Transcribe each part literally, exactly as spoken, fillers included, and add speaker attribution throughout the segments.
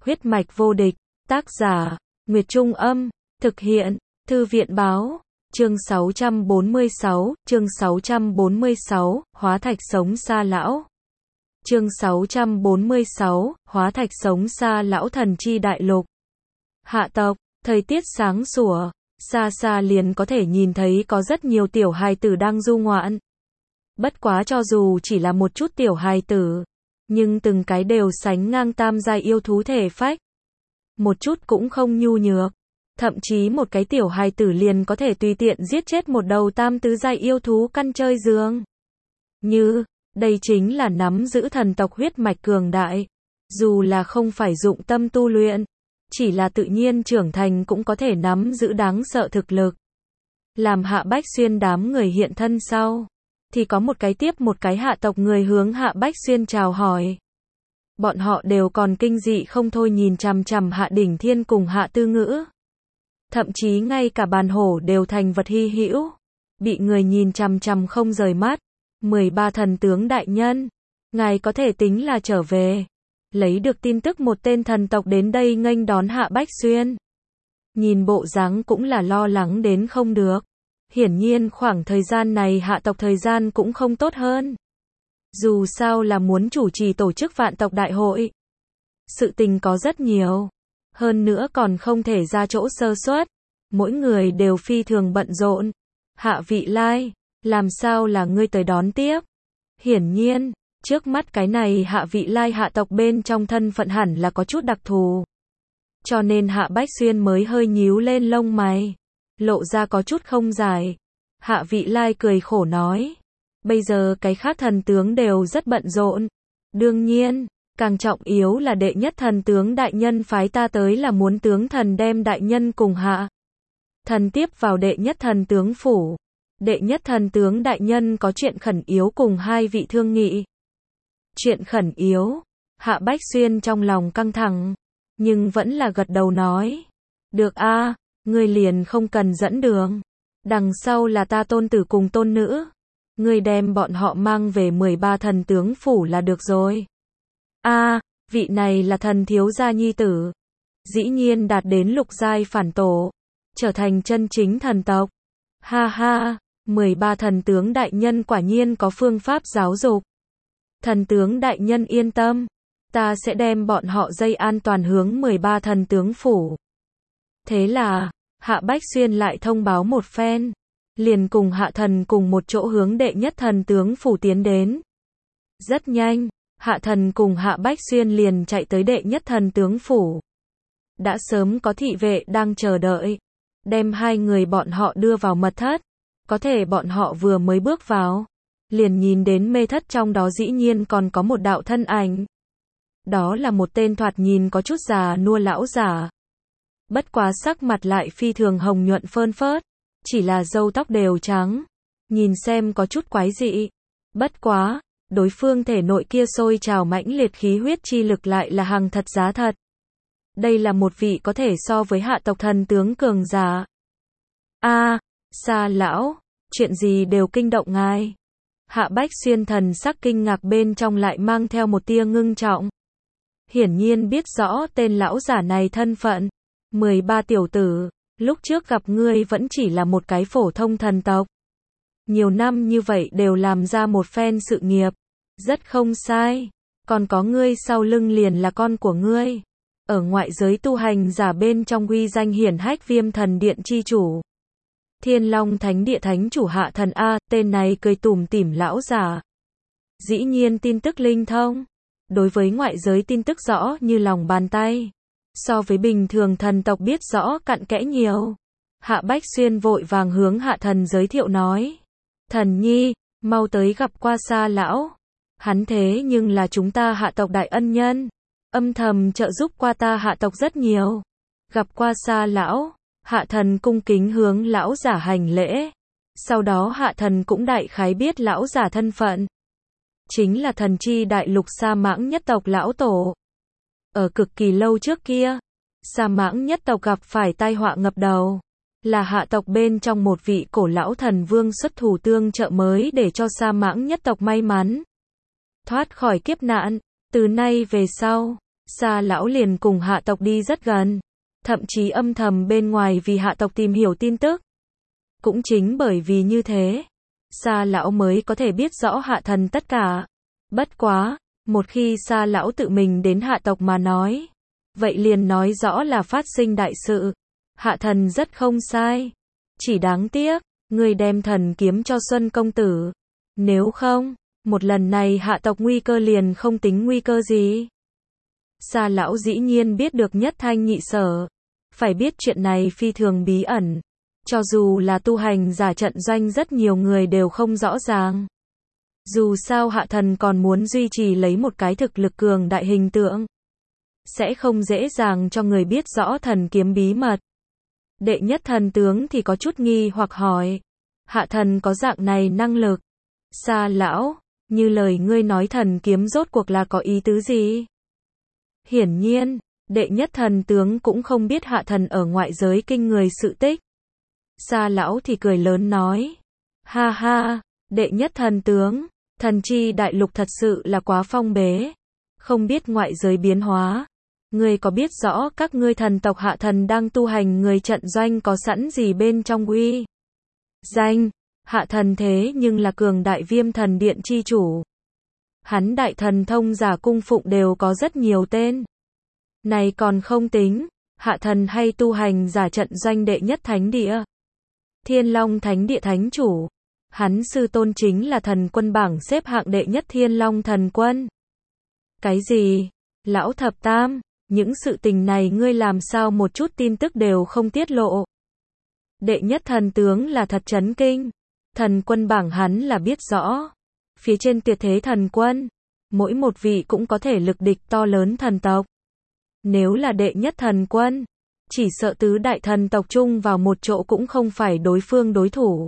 Speaker 1: Huyết mạch vô địch, tác giả, Nguyệt Trung Âm, thực hiện, Thư viện Báo, chương sáu trăm bốn mươi sáu, chương sáu trăm bốn mươi sáu, hóa thạch sống xa lão. Chương sáu trăm bốn mươi sáu, hóa thạch sống xa lão thần chi đại lục. Hạ tộc, thời tiết sáng sủa, xa xa liền có thể nhìn thấy có rất nhiều tiểu hài tử đang du ngoạn. Bất quá cho dù chỉ là một chút tiểu hài tử, nhưng từng cái đều sánh ngang tam giai yêu thú thể phách. Một chút cũng không nhu nhược. Thậm chí một cái tiểu hài tử liền có thể tùy tiện giết chết một đầu tam tứ giai yêu thú căn chơi giường. Như, đây chính là nắm giữ thần tộc huyết mạch cường đại. Dù là không phải dụng tâm tu luyện, chỉ là tự nhiên trưởng thành cũng có thể nắm giữ đáng sợ thực lực. Làm Hạ Bách Xuyên đám người hiện thân sau, thì có một cái tiếp một cái hạ tộc người hướng Hạ Bách Xuyên chào hỏi. Bọn họ đều còn kinh dị không thôi nhìn chằm chằm Hạ Đỉnh Thiên cùng Hạ Tư Ngữ. Thậm chí ngay cả bàn hổ đều thành vật hy hữu, bị người nhìn chằm chằm không rời mắt. mười ba thần tướng đại nhân, ngài có thể tính là trở về. Lấy được tin tức một tên thần tộc đến đây nghênh đón Hạ Bách Xuyên. Nhìn bộ dáng cũng là lo lắng đến không được. Hiển nhiên khoảng thời gian này hạ tộc thời gian cũng không tốt hơn. Dù sao là muốn chủ trì tổ chức vạn tộc đại hội. Sự tình có rất nhiều. Hơn nữa còn không thể ra chỗ sơ suất. Mỗi người đều phi thường bận rộn. Hạ Vị Lai, làm sao là ngươi tới đón tiếp? Hiển nhiên, trước mắt cái này Hạ Vị Lai hạ tộc bên trong thân phận hẳn là có chút đặc thù. Cho nên Hạ Bách Xuyên mới hơi nhíu lên lông mày. Lộ ra có chút không giải. Hạ Vị Lai cười khổ nói. Bây giờ cái khác thần tướng đều rất bận rộn. Đương nhiên, càng trọng yếu là đệ nhất thần tướng đại nhân phái ta tới là muốn tướng thần đem đại nhân cùng hạ thần tiếp vào đệ nhất thần tướng phủ. Đệ nhất thần tướng đại nhân có chuyện khẩn yếu cùng hai vị thương nghị. Chuyện khẩn yếu. Hạ Bách Xuyên trong lòng căng thẳng, nhưng vẫn là gật đầu nói. Được a, ngươi liền không cần dẫn đường. Đằng sau là ta tôn tử cùng tôn nữ. Ngươi đem bọn họ mang về mười ba thần tướng phủ là được rồi. A, vị này là thần thiếu gia nhi tử. Dĩ nhiên đạt đến lục giai phản tổ, trở thành chân chính thần tộc. Ha ha, mười ba thần tướng đại nhân quả nhiên có phương pháp giáo dục. Thần tướng đại nhân yên tâm, ta sẽ đem bọn họ dây an toàn hướng mười ba thần tướng phủ. Thế là, Hạ Bách Xuyên lại thông báo một phen, liền cùng hạ thần cùng một chỗ hướng đệ nhất thần tướng phủ tiến đến. Rất nhanh, hạ thần cùng Hạ Bách Xuyên liền chạy tới đệ nhất thần tướng phủ. Đã sớm có thị vệ đang chờ đợi, đem hai người bọn họ đưa vào mật thất. Có thể bọn họ vừa mới bước vào, liền nhìn đến mê thất trong đó dĩ nhiên còn có một đạo thân ảnh. Đó là một tên thoạt nhìn có chút già nua lão giả. Bất quá sắc mặt lại phi thường hồng nhuận phơn phớt, chỉ là râu tóc đều trắng, nhìn xem có chút quái dị. Bất quá, đối phương thể nội kia sôi trào mãnh liệt khí huyết chi lực lại là hàng thật giá thật. Đây là một vị có thể so với hạ tộc thần tướng cường giả. A, Sa lão, chuyện gì đều kinh động ngài. Hạ Bách Xuyên thần sắc kinh ngạc bên trong lại mang theo một tia ngưng trọng. Hiển nhiên biết rõ tên lão giả này thân phận. mười ba tiểu tử, lúc trước gặp ngươi vẫn chỉ là một cái phổ thông thần tộc. Nhiều năm như vậy đều làm ra một phen sự nghiệp. Rất không sai. Còn có ngươi sau lưng liền là con của ngươi. Ở ngoại giới tu hành giả bên trong uy danh hiển hách Viêm Thần Điện chi chủ. Thiên Long Thánh Địa Thánh chủ hạ thần A, tên này cười tủm tỉm lão giả. Dĩ nhiên tin tức linh thông. Đối với ngoại giới tin tức rõ như lòng bàn tay. So với bình thường thần tộc biết rõ cặn kẽ nhiều. Hạ Bách Xuyên vội vàng hướng hạ thần giới thiệu nói. Thần nhi, mau tới gặp qua Sa lão. Hắn thế nhưng là chúng ta hạ tộc đại ân nhân. Âm thầm trợ giúp qua ta hạ tộc rất nhiều. Gặp qua Sa lão. Hạ thần cung kính hướng lão giả hành lễ. Sau đó hạ thần cũng đại khái biết lão giả thân phận. Chính là thần chi đại lục Sa Mãng nhất tộc lão tổ. Ở cực kỳ lâu trước kia, Sa Mãng nhất tộc gặp phải tai họa ngập đầu. Là hạ tộc bên trong một vị cổ lão thần vương xuất thủ tương trợ mới để cho Sa Mãng nhất tộc may mắn thoát khỏi kiếp nạn. Từ nay về sau, Sa lão liền cùng hạ tộc đi rất gần, thậm chí âm thầm bên ngoài vì hạ tộc tìm hiểu tin tức. Cũng chính bởi vì như thế, Sa lão mới có thể biết rõ hạ thần tất cả. Bất quá, một khi Sa lão tự mình đến hạ tộc mà nói, vậy liền nói rõ là phát sinh đại sự. Hạ thần rất không sai. Chỉ đáng tiếc, người đem thần kiếm cho Xuân công tử. Nếu không, một lần này hạ tộc nguy cơ liền không tính nguy cơ gì. Sa lão dĩ nhiên biết được nhất thanh nhị sở. Phải biết chuyện này phi thường bí ẩn. Cho dù là tu hành giả trận doanh rất nhiều người đều không rõ ràng. Dù sao hạ thần còn muốn duy trì lấy một cái thực lực cường đại hình tượng. Sẽ không dễ dàng cho người biết rõ thần kiếm bí mật. Đệ nhất thần tướng thì có chút nghi hoặc hỏi. Hạ thần có dạng này năng lực. Sa lão, như lời ngươi nói thần kiếm rốt cuộc là có ý tứ gì? Hiển nhiên, đệ nhất thần tướng cũng không biết hạ thần ở ngoại giới kinh người sự tích. Sa lão thì cười lớn nói. Ha ha, đệ nhất thần tướng, thần chi đại lục thật sự là quá phong bế. Không biết ngoại giới biến hóa. Ngươi có biết rõ các ngươi thần tộc hạ thần đang tu hành người trận doanh có sẵn gì bên trong uy danh? Hạ thần thế nhưng là cường đại viêm thần điện chi chủ. Hắn đại thần thông giả cung phụng đều có rất nhiều tên. Này còn không tính, hạ thần hay tu hành giả trận doanh đệ nhất thánh địa. Thiên Long thánh địa thánh chủ. Hắn sư tôn chính là thần quân bảng xếp hạng đệ nhất Thiên Long thần quân. Cái gì? Lão thập tam, những sự tình này ngươi làm sao một chút tin tức đều không tiết lộ? Đệ nhất thần tướng là thật chấn kinh. Thần quân bảng hắn là biết rõ. Phía trên tuyệt thế thần quân, mỗi một vị cũng có thể lực địch to lớn thần tộc. Nếu là đệ nhất thần quân, chỉ sợ tứ đại thần tộc chung vào một chỗ cũng không phải đối phương đối thủ.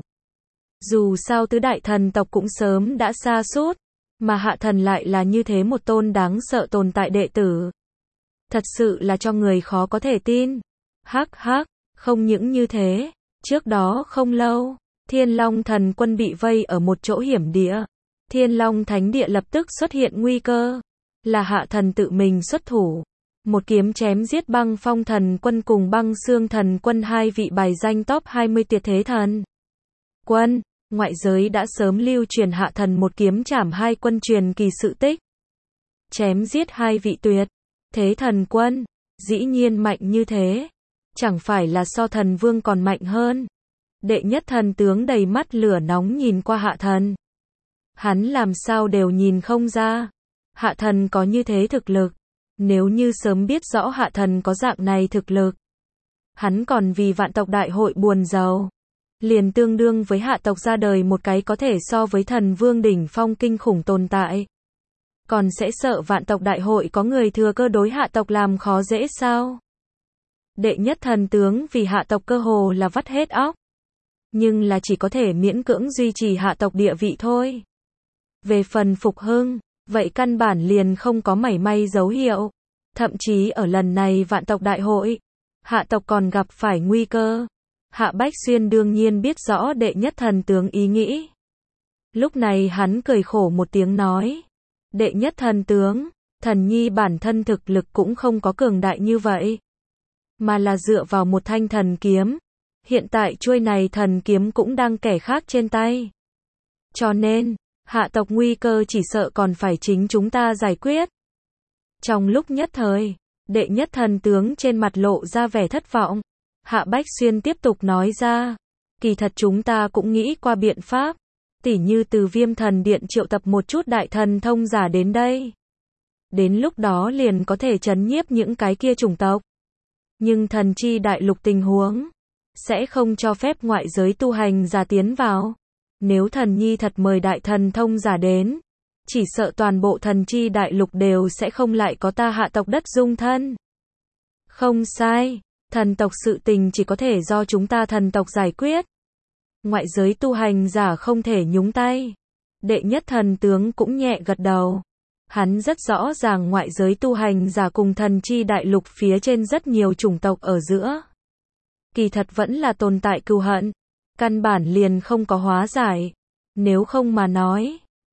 Speaker 1: Dù sao tứ đại thần tộc cũng sớm đã sa sút, mà hạ thần lại là như thế một tôn đáng sợ tồn tại đệ tử. Thật sự là cho người khó có thể tin. Hắc hắc, không những như thế, trước đó không lâu, Thiên Long thần quân bị vây ở một chỗ hiểm địa. Thiên Long thánh địa lập tức xuất hiện nguy cơ. Là hạ thần tự mình xuất thủ. Một kiếm chém giết băng phong thần quân cùng băng xương thần quân hai vị bài danh top hai mươi tuyệt thế thần quân. Ngoại giới đã sớm lưu truyền hạ thần một kiếm chảm hai quân truyền kỳ sự tích. Chém giết hai vị tuyệt thế thần quân. Dĩ nhiên mạnh như thế. Chẳng phải là so thần vương còn mạnh hơn. Đệ nhất thần tướng đầy mắt lửa nóng nhìn qua hạ thần. Hắn làm sao đều nhìn không ra. Hạ thần có như thế thực lực. Nếu như sớm biết rõ hạ thần có dạng này thực lực. Hắn còn vì vạn tộc đại hội buồn giàu. Liền tương đương với hạ tộc ra đời một cái có thể so với thần vương đỉnh phong kinh khủng tồn tại. Còn sẽ sợ vạn tộc đại hội có người thừa cơ đối hạ tộc làm khó dễ sao? Đệ nhất thần tướng vì hạ tộc cơ hồ là vắt hết óc. Nhưng là chỉ có thể miễn cưỡng duy trì hạ tộc địa vị thôi. Về phần phục hưng, vậy căn bản liền không có mảy may dấu hiệu. Thậm chí ở lần này vạn tộc đại hội, hạ tộc còn gặp phải nguy cơ. Hạ Bách Xuyên đương nhiên biết rõ đệ nhất thần tướng ý nghĩ. Lúc này hắn cười khổ một tiếng nói. Đệ nhất thần tướng, thần nhi bản thân thực lực cũng không có cường đại như vậy. Mà là dựa vào một thanh thần kiếm. Hiện tại chuôi này thần kiếm cũng đang kẻ khác trên tay. Cho nên, hạ tộc nguy cơ chỉ sợ còn phải chính chúng ta giải quyết. Trong lúc nhất thời, đệ nhất thần tướng trên mặt lộ ra vẻ thất vọng. Hạ Bách Xuyên tiếp tục nói ra. Kỳ thật chúng ta cũng nghĩ qua biện pháp. Tỉ như từ viêm thần điện triệu tập một chút đại thần thông giả đến đây. Đến lúc đó liền có thể trấn nhiếp những cái kia chủng tộc. Nhưng thần chi đại lục tình huống sẽ không cho phép ngoại giới tu hành giả tiến vào. Nếu thần nhi thật mời đại thần thông giả đến, chỉ sợ toàn bộ thần chi đại lục đều sẽ không lại có ta hạ tộc đất dung thân. Không sai, thần tộc sự tình chỉ có thể do chúng ta thần tộc giải quyết. Ngoại giới tu hành giả không thể nhúng tay. Đệ nhất thần tướng cũng nhẹ gật đầu. Hắn rất rõ ràng ngoại giới tu hành giả cùng thần chi đại lục phía trên rất nhiều chủng tộc ở giữa. Kỳ thật vẫn là tồn tại cừu hận. Căn bản liền không có hóa giải. Nếu không mà nói,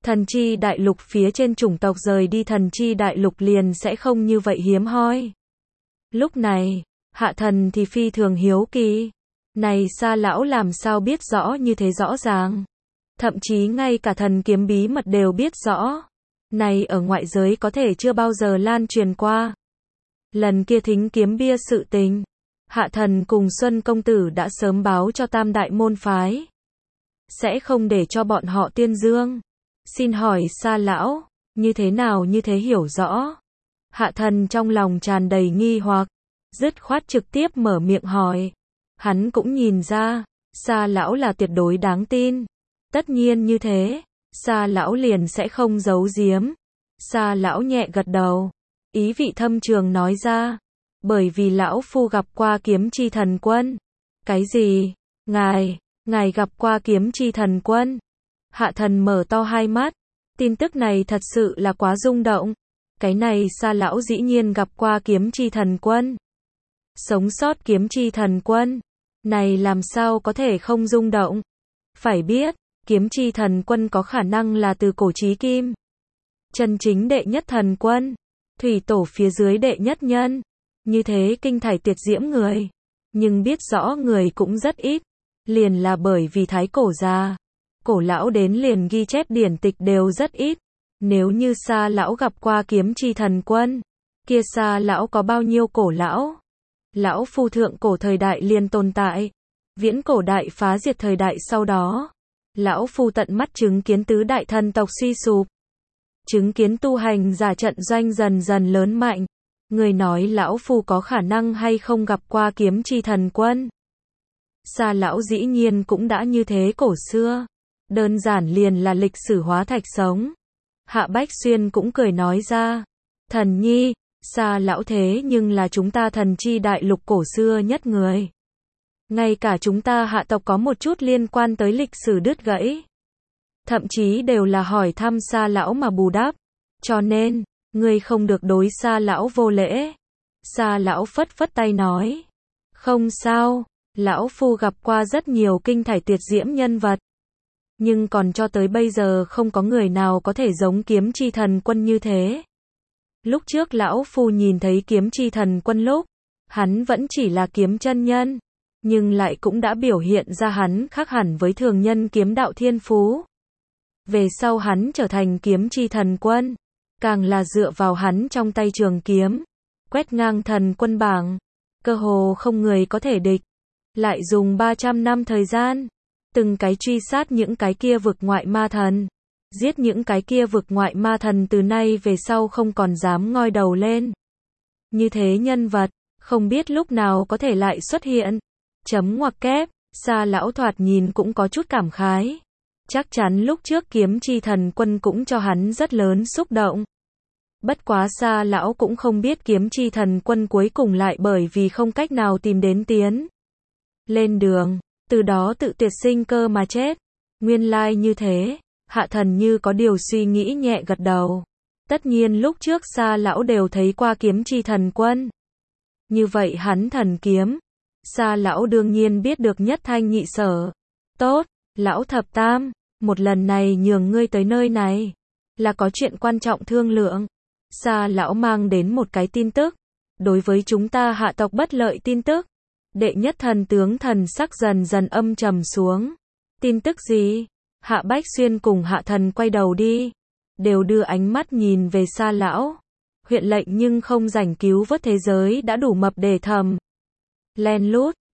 Speaker 1: Thần chi đại lục phía trên chủng tộc rời đi thần chi đại lục liền sẽ không như vậy hiếm hoi. Lúc này, hạ thần thì phi thường hiếu kỳ. Này Sa lão làm sao biết rõ như thế rõ ràng. Thậm chí ngay cả thần kiếm bí mật đều biết rõ. Này ở ngoại giới có thể chưa bao giờ lan truyền qua. Lần kia thính kiếm bia sự tình, hạ thần cùng Xuân công tử đã sớm báo cho tam đại môn phái. Sẽ không để cho bọn họ tuyên dương. Xin hỏi Sa lão, như thế nào như thế hiểu rõ? Hạ thần trong lòng tràn đầy nghi hoặc, dứt khoát trực tiếp mở miệng hỏi. Hắn cũng nhìn ra, Sa lão là tuyệt đối đáng tin. Tất nhiên như thế, Sa lão liền sẽ không giấu giếm. Sa lão nhẹ gật đầu, ý vị thâm trường nói ra, bởi vì lão phu gặp qua kiếm chi thần quân. Cái gì? Ngài, ngài gặp qua kiếm chi thần quân? Hạ thần mở to hai mắt, tin tức này thật sự là quá rung động. Cái này Sa lão dĩ nhiên gặp qua kiếm chi thần quân. Sống sót kiếm chi thần quân, này làm sao có thể không rung động? Phải biết, kiếm chi thần quân có khả năng là từ cổ chí kim. Chân chính đệ nhất thần quân, thủy tổ phía dưới đệ nhất nhân. Như thế kinh thải tuyệt diễm người. Nhưng biết rõ người cũng rất ít. Liền là bởi vì thái cổ già. Cổ lão đến liền ghi chép điển tịch đều rất ít. Nếu như Sa lão gặp qua kiếm chi thần quân, kia Sa lão có bao nhiêu cổ lão? Lão phu thượng cổ thời đại liền tồn tại. Viễn cổ đại phá diệt thời đại sau đó. Lão phu tận mắt chứng kiến tứ đại thần tộc suy sụp. Chứng kiến tu hành giả trận doanh dần dần lớn mạnh. Người nói lão phu có khả năng hay không gặp qua kiếm chi thần quân? Sa lão dĩ nhiên cũng đã như thế cổ xưa. Đơn giản liền là lịch sử hóa thạch sống. Hạ Bách Xuyên cũng cười nói ra. Thần nhi, Sa lão thế nhưng là chúng ta thần chi đại lục cổ xưa nhất người. Ngay cả chúng ta hạ tộc có một chút liên quan tới lịch sử đứt gãy. Thậm chí đều là hỏi thăm Sa lão mà bù đắp. Cho nên, ngươi không được đối Sa lão vô lễ. Sa lão phất phất tay nói. Không sao, lão phu gặp qua rất nhiều kinh thải tuyệt diễm nhân vật. Nhưng còn cho tới bây giờ không có người nào có thể giống kiếm chi thần quân như thế. Lúc trước lão phu nhìn thấy kiếm chi thần quân lúc, hắn vẫn chỉ là kiếm chân nhân, nhưng lại cũng đã biểu hiện ra hắn khác hẳn với thường nhân kiếm đạo thiên phú. Về sau hắn trở thành kiếm chi thần quân, càng là dựa vào hắn trong tay trường kiếm, quét ngang thần quân bảng, cơ hồ không người có thể địch. Lại dùng ba trăm năm thời gian, từng cái truy sát những cái kia vực ngoại ma thần. Giết những cái kia vực ngoại ma thần từ nay về sau không còn dám ngoi đầu lên. Như thế nhân vật, không biết lúc nào có thể lại xuất hiện. Chấm ngoặc kép, Sa lão thoạt nhìn cũng có chút cảm khái. Chắc chắn lúc trước kiếm chi thần quân cũng cho hắn rất lớn xúc động. Bất quá Sa lão cũng không biết kiếm chi thần quân cuối cùng lại bởi vì không cách nào tìm đến tiến lên đường, từ đó tự tuyệt sinh cơ mà chết. Nguyên lai như thế. Hạ thần như có điều suy nghĩ nhẹ gật đầu. Tất nhiên lúc trước Sa lão đều thấy qua kiếm chi thần quân. Như vậy hắn thần kiếm. Sa lão đương nhiên biết được nhất thanh nhị sở. Tốt, lão thập tam, một lần này nhường ngươi tới nơi này. Là có chuyện quan trọng thương lượng. Sa lão mang đến một cái tin tức. Đối với chúng ta hạ tộc bất lợi tin tức. Đệ nhất thần tướng thần sắc dần dần âm trầm xuống. Tin tức gì? Hạ Bách Xuyên cùng hạ thần quay đầu đi. Đều đưa ánh mắt nhìn về Sa lão. Huyện lệnh nhưng không rảnh cứu vớt thế giới đã đủ mập để thầm. Len lút,